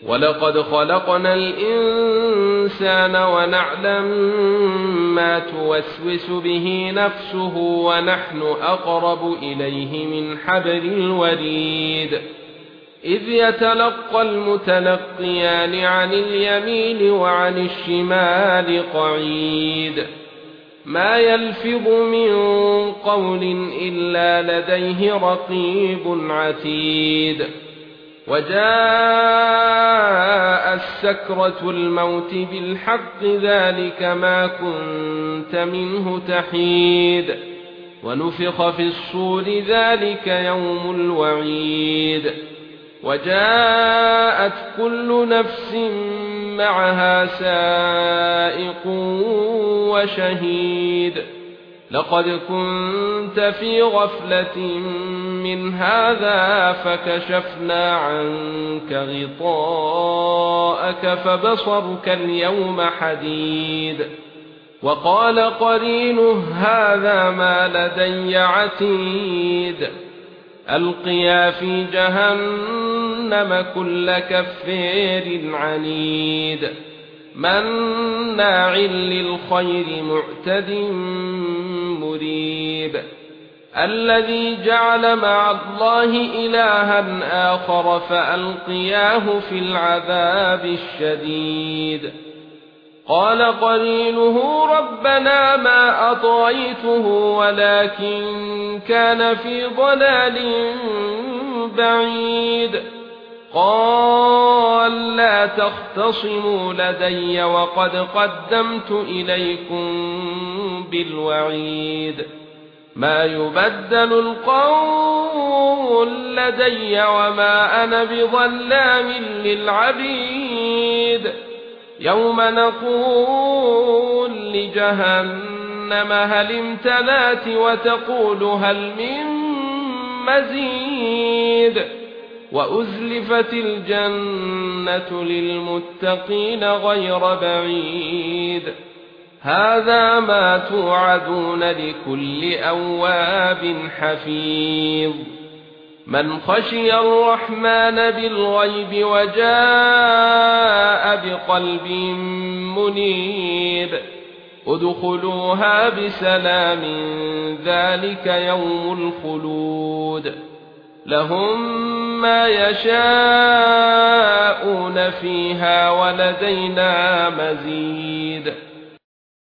ولقد خلقنا الإنسان ونعلم ما توسوس به نفسه ونحن أقرب إليه من حبل الوريد إذ يتلقى المتلقيان عن اليمين وعن الشمال قعيد ما يلفظ من قول إلا لديه رقيب عتيد وجاء السكرة الموت بالحق ذلك ما كنت منه تحيد ونفخ في الصور ذلك يوم الوعيد وجاءت كل نفس معها سائق وشهيد لقد كنت في غفلة من هذا فكشفنا عنك غطاءك فبصرك اليوم حديد وقال قرينه هذا ما لدي عتيد ألقيا في جهنم كل كفار عنيد مناع للخير معتد مريب الذي جعل مع الله إلها آخر فألقياه في العذاب الشديد قال قرينه ربنا ما أطغيته ولكن كان في ضلال بعيد قال لا تختصموا لدي وقد قدمت إليكم بالوعيد ما يبدل القول لدي وما أنا بظلام للعبيد يوم نقول لجهنم هل امتلأت وتقول هل من مزيد وأزلفت الجنة للمتقين غير بعيد هذا ما توعدون لكل أواب حفيظ من خشي الرحمن بالغيب وجاء بقلب منيب ادخلوها بسلام ذلك يوم الخلود لهم ما يشاءون فيها ولدينا مزيد